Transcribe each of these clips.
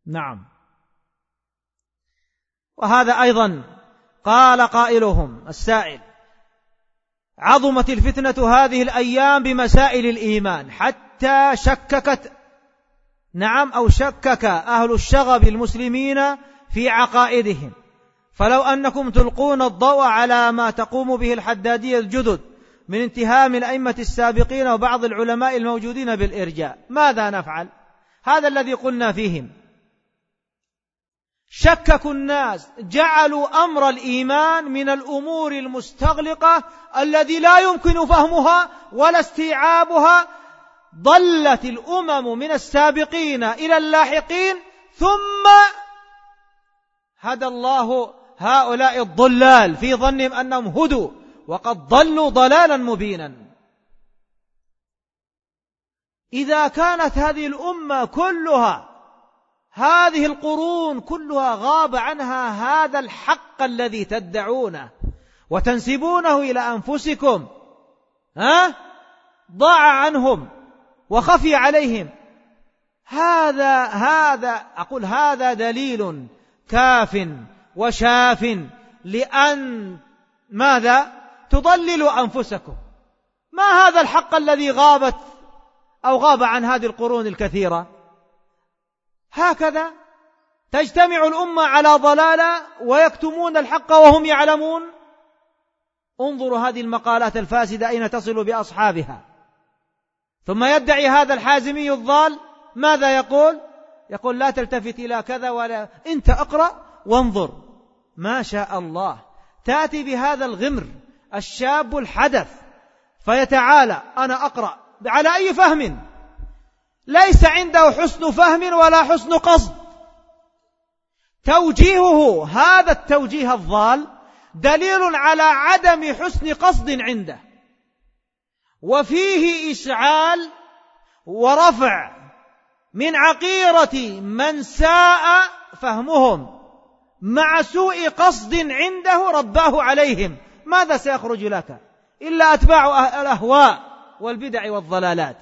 نعم. وهذا أيضا قال قائلهم السائل: عظمت الفتنة هذه الأيام بمسائل الإيمان حتى شككت أو شكك أهل الشغب المسلمين في عقائدهم، فلو أنكم تلقون الضوء على ما تقوم به الحدادية الجدد من انتهام الأئمة السابقين وبعض العلماء الموجودين بالإرجاء، ماذا نفعل؟ هذا الذي قلنا فيهم. شككوا الناس، جعلوا أمر الإيمان من الأمور المستغلقة الذي لا يمكن فهمها ولا استيعابها. ضلت الأمم من السابقين إلى اللاحقين، ثم هدى الله هؤلاء الضلال في ظنهم أنهم هدوا وقد ضلوا ضلالا مبينا. إذا كانت هذه الأمة كلها، هذه القرون كلها، غاب عنها هذا الحق الذي تدعونه وتنسبونه إلى أنفسكم، ضاع عنهم وخفي عليهم، هذا دليل كاف وشاف لأن ماذا؟ تضللوا أنفسكم. ما هذا الحق الذي غاب عن هذه القرون الكثيرة؟ هكذا تجتمع الأمة على ضلالة ويكتمون الحق وهم يعلمون. انظروا هذه المقالات الفاسدة أين تصل بأصحابها. ثم يدعي هذا الحازمي الضال ماذا يقول؟ يقول: لا تلتفت إلى كذا ولا، أنت أقرأ وانظر. ما شاء الله، تأتي بهذا الغمر الشاب الحدث فيتعالى: أنا أقرأ على أي فهم؟ ليس عنده حسن فهم ولا حسن قصد. توجيهه هذا التوجيه الضال دليل على عدم حسن قصد عنده، وفيه إشعال ورفع من عقيرة من ساء فهمهم مع سوء قصد عنده رباه عليهم. ماذا سيخرج لك إلا أتباع الأهواء والبدع والضلالات؟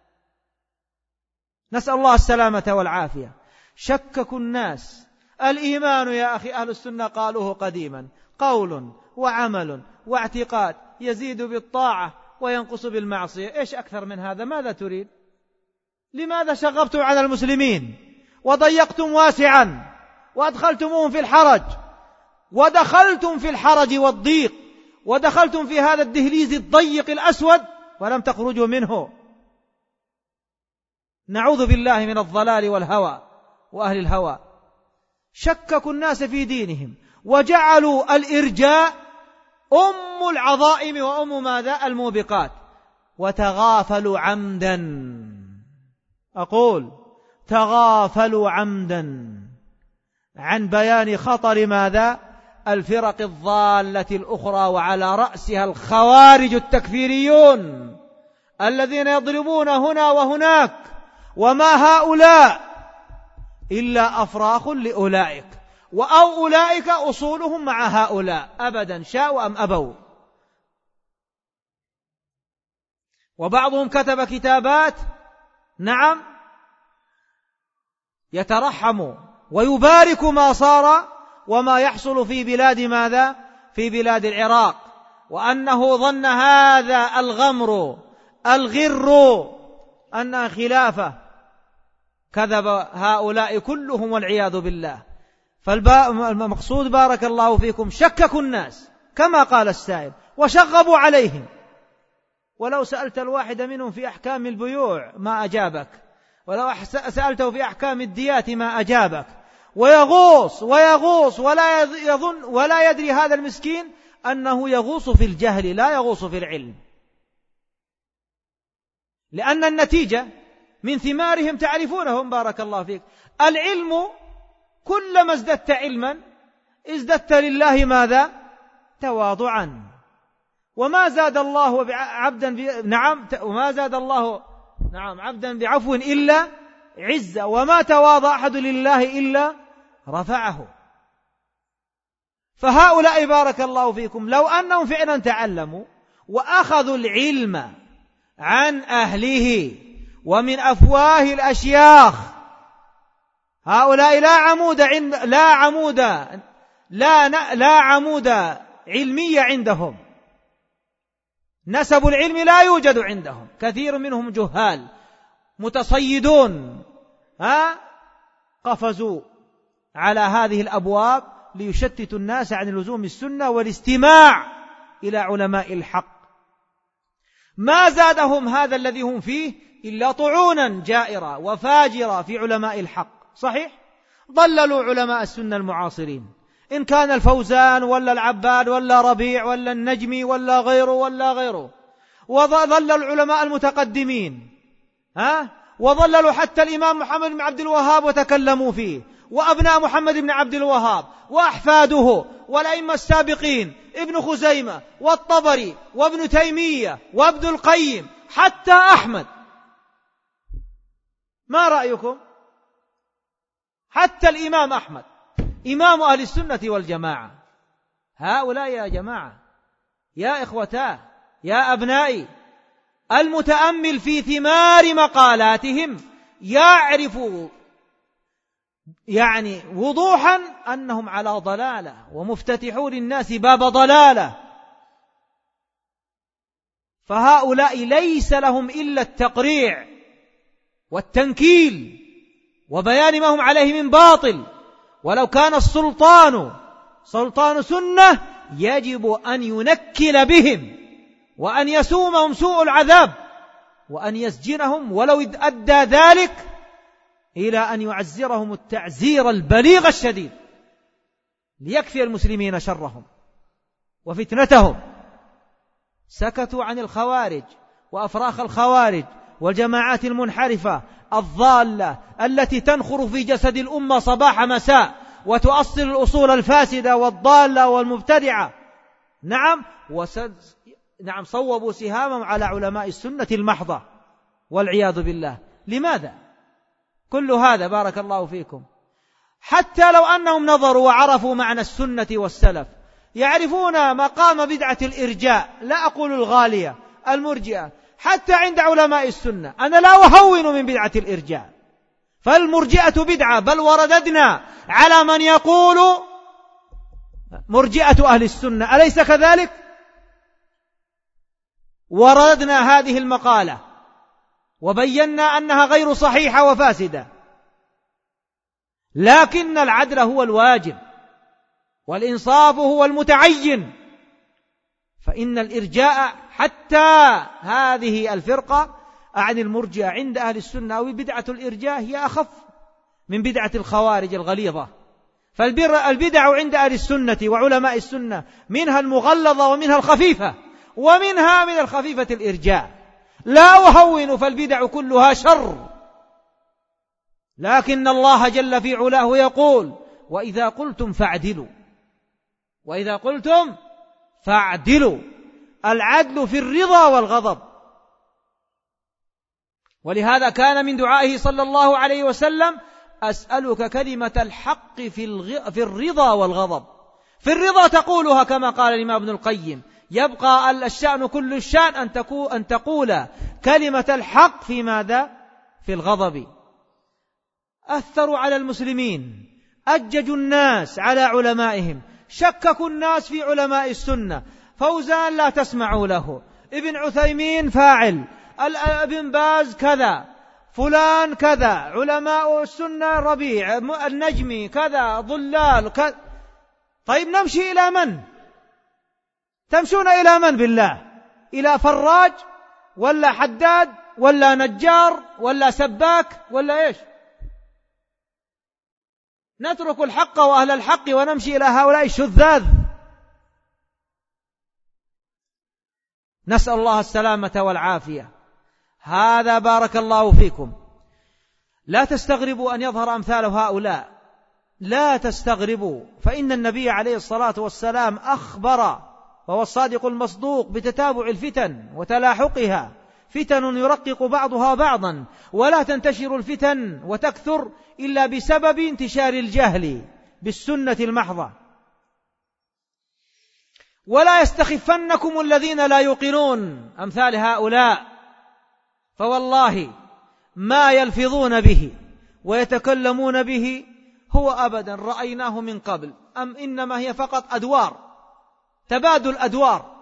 نسأل الله السلامة والعافية. شككوا الناس. الإيمان يا أخي أهل السنة قالوه قديما: قول وعمل واعتقاد، يزيد بالطاعة وينقص بالمعصية. إيش أكثر من هذا؟ ماذا تريد؟ لماذا شغبتم على المسلمين وضيقتم واسعا وأدخلتموهم في الحرج، ودخلتم في الحرج والضيق، ودخلتم في هذا الدهليز الضيق الأسود ولم تخرجوا منه؟ نعوذ بالله من الضلال والهوى وأهل الهوى. شككوا الناس في دينهم وجعلوا الإرجاء أم العظائم وأم ماذا؟ الموبقات. وتغافلوا عمدا، أقول تغافلوا عمدا عن بيان خطر ماذا؟ الفرق الضالة الأخرى، وعلى رأسها الخوارج التكفيريون الذين يضربون هنا وهناك، وما هؤلاء إلا أفراخ لأولئك، أو أولئك أصولهم مع هؤلاء أبدا شاءوا أم أبوا. وبعضهم كتب كتابات يترحم ويبارك ما صار وما يحصل في بلاد ماذا؟ في بلاد العراق، وأنه ظن هذا الغمر الغر أنها خلافة. كذب هؤلاء كلهم والعياذ بالله. فالمقصود بارك الله فيكم شككوا الناس كما قال السائل وشغبوا عليهم. ولو سألت الواحد منهم في أحكام البيوع ما أجابك، ولو سألته في أحكام الديات ما أجابك. ويغوص ولا يظن ولا يدري هذا المسكين أنه يغوص في الجهل لا يغوص في العلم، لأن النتيجة من ثمارهم تعرفونهم بارك الله فيك. العلم كلما ازددت علما ازددت لله ماذا؟ تواضعا. وما زاد الله عبدا وما زاد الله عبدا بعفو إلا عزة، وما تواضع أحد لله إلا رفعه. فهؤلاء بارك الله فيكم لو أنهم فعلا تعلموا وأخذوا العلم عن أهله ومن أفواه الأشياخ هؤلاء لا عمود علمي عندهم، نسب العلم لا يوجد عندهم، كثير منهم جهال متصيدون، قفزوا على هذه الأبواب ليشتتوا الناس عن لزوم السنة والاستماع إلى علماء الحق. ما زادهم هذا الذي هم فيه إلا طعونا جائرة وفاجرة في علماء الحق. صحيح، ضللوا علماء السنة المعاصرين، إن كان الفوزان ولا العباد ولا ربيع ولا النجمي ولا غيره، وضللوا العلماء المتقدمين، وضللوا حتى الإمام محمد بن عبد الوهاب وتكلموا فيه، وأبناء محمد بن عبد الوهاب وأحفاده والأئمة السابقين، ابن خزيمة والطبري وابن تيمية وابن القيم حتى أحمد. ما رأيكم؟ حتى الإمام أحمد إمام أهل السنة والجماعة. هؤلاء يا جماعة، يا إخوتاه، يا أبنائي، المتأمل في ثمار مقالاتهم يعرف وضوحا أنهم على ضلالة ومفتتحون للناس باب ضلالة. فهؤلاء ليس لهم إلا التقريع والتنكيل وبيان ما هم عليه من باطل. ولو كان السلطان سلطان سنة يجب أن ينكل بهم وأن يسومهم سوء العذاب وأن يسجنهم، ولو أدى ذلك إلى أن يعزرهم التعزير البليغ الشديد ليكفي المسلمين شرهم وفتنتهم. سكتوا عن الخوارج وأفراخ الخوارج والجماعات المنحرفة الضالة التي تنخر في جسد الأمة صباح مساء وتؤصل الأصول الفاسدة والضالة والمبتدعة. نعم، صوبوا سهامهم على علماء السنة المحضة والعياذ بالله. لماذا كل هذا؟ بارك الله فيكم. حتى لو أنهم نظروا وعرفوا معنى السنة والسلف يعرفون مقام بدعة الإرجاء، لا أقول الغالية، المرجئة. حتى عند علماء السنة أنا لا أهون من بدعة الإرجاء، فالمرجئة بدعة، بل ورددنا على من يقول مرجئة أهل السنة، أليس كذلك؟ ورددنا هذه المقالة وبينا أنها غير صحيحة وفاسدة، لكن العدل هو الواجب والإنصاف هو المتعين. فإن الإرجاء حتى هذه الفرقة عن المرجئة عند أهل السنة أو بدعة الإرجاء هي أخف من بدعة الخوارج الغليظة. فالبدع عند أهل السنة وعلماء السنة منها المغلظة ومنها الخفيفة، ومنها من الخفيفة الإرجاء. لا أهون، فالبدع كلها شر، لكن الله جل في علاه يقول: وإذا قلتم فاعدلوا، وإذا قلتم فاعدلوا. العدل في الرضا والغضب. ولهذا كان من دعائه صلى الله عليه وسلم: أسألك كلمة الحق في الرضا والغضب. في الرضا تقولها كما قال الإمام ابن القيم: يبقى الشأن كل الشأن أن تقول كلمة الحق في ماذا؟ في الغضب. أثروا على المسلمين، أججوا الناس على علمائهم، شككوا الناس في علماء السنة. فوزان لا تسمعوا له، ابن عثيمين فاعل، ابن باز كذا، فلان كذا، علماء السنة ربيع، النجمي كذا، ضلال كذا. طيب نمشي إلى من؟ تمشون إلى من بالله؟ إلى فراج ولا حداد ولا نجار ولا سباك ولا إيش؟ نترك الحق وأهل الحق ونمشي إلى هؤلاء الشذاذ. نسأل الله السلامة والعافية. هذا بارك الله فيكم. لا تستغربوا أن يظهر أمثال هؤلاء، لا تستغربوا، فإن النبي عليه الصلاة والسلام أخبر وهو الصادق المصدوق بتتابع الفتن وتلاحقها، فتن يرقق بعضها بعضا، ولا تنتشر الفتن وتكثر إلا بسبب انتشار الجهل بالسنة المحضة. ولا يستخفنكم الذين لا يوقنون أمثال هؤلاء، فوالله ما يلفظون به ويتكلمون به هو أبدا رأيناه من قبل، أم إنما هي فقط أدوار، تبادل أدوار،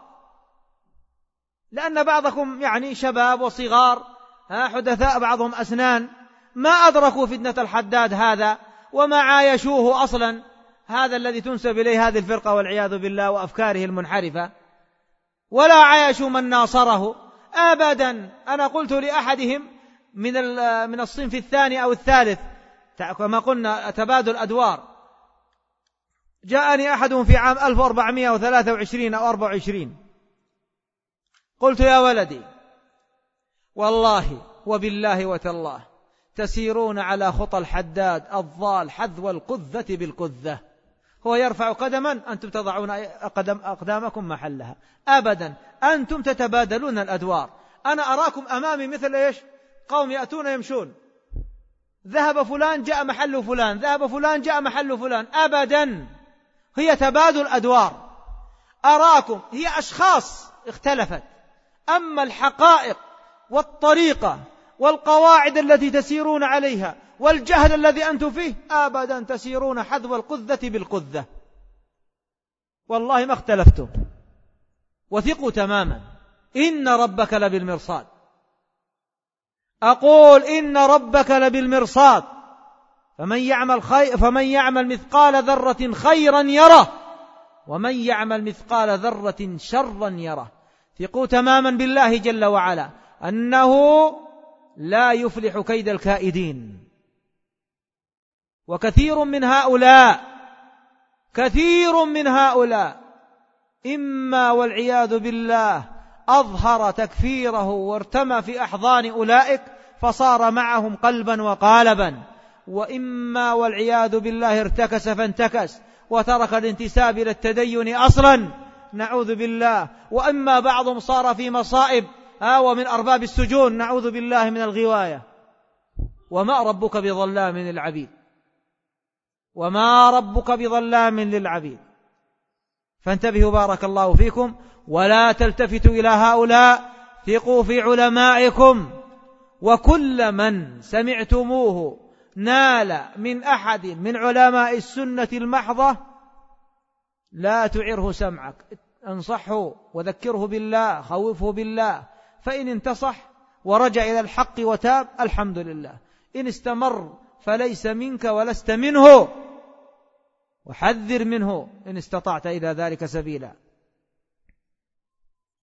لأن بعضكم يعني شباب وصغار حدثاء بعضهم أسنان ما أدركوا فتنة الحداد هذا وما عايشوه أصلا، هذا الذي تنسب إليه هذه الفرقة والعياذ بالله وأفكاره المنحرفة، ولا عايشوا من ناصره أبدا. أنا قلت لأحدهم من الصنف الثاني أو الثالث كما قلنا تبادل أدوار، جاءني أحدهم في عام 1423 أو 24، قلت يا ولدي والله وبالله وتالله تسيرون على خطى الحداد الضال حذو القذة بالقذة، هو يرفع قدما أنتم تضعون أقدامكم محلها، أبدا أنتم تتبادلون الأدوار. أنا أراكم أمامي مثل إيش؟ قوم يأتون يمشون، ذهب فلان جاء محل فلان، ذهب فلان جاء محل فلان، أبدا هي تبادل أدوار. أراكم هي أشخاص اختلفت، أما الحقائق والطريقة والقواعد التي تسيرون عليها والجهل الذي أنتم فيه أبدا تسيرون حذو القذة بالقذة، والله ما اختلفتم، وثقوا تماما إن ربك لبالمرصاد. أقول إن ربك لبالمرصاد، فمن يعمل مثقال ذرة خيرا يره ومن يعمل مثقال ذرة شرا يره. ثقوا تماما بالله جل وعلا أنه لا يفلح كيد الكائدين. وكثير من هؤلاء إما والعياذ بالله أظهر تكفيره وارتمى في أحضان أولئك فصار معهم قلبا وقالبا، وإما والعياذ بالله ارتكس فانتكس وترك الانتساب إلى التدين أصلا، نعوذ بالله. وإما بعضهم صار في مصائب ومن أرباب السجون، نعوذ بالله من الغواية. وما ربك بظلام للعبيد، وما ربك بظلام للعبيد. فانتبهوا بارك الله فيكم، ولا تلتفتوا إلى هؤلاء، ثقوا في علمائكم، وكل من سمعتموه نال من أحد من علماء السنة المحضة لا تعره سمعك، انصحه وذكره بالله، خوفه بالله، فإن انتصح ورجع إلى الحق وتاب الحمد لله، إن استمر فليس منك ولست منه، وحذر منه إن استطعت إلى ذلك سبيلا.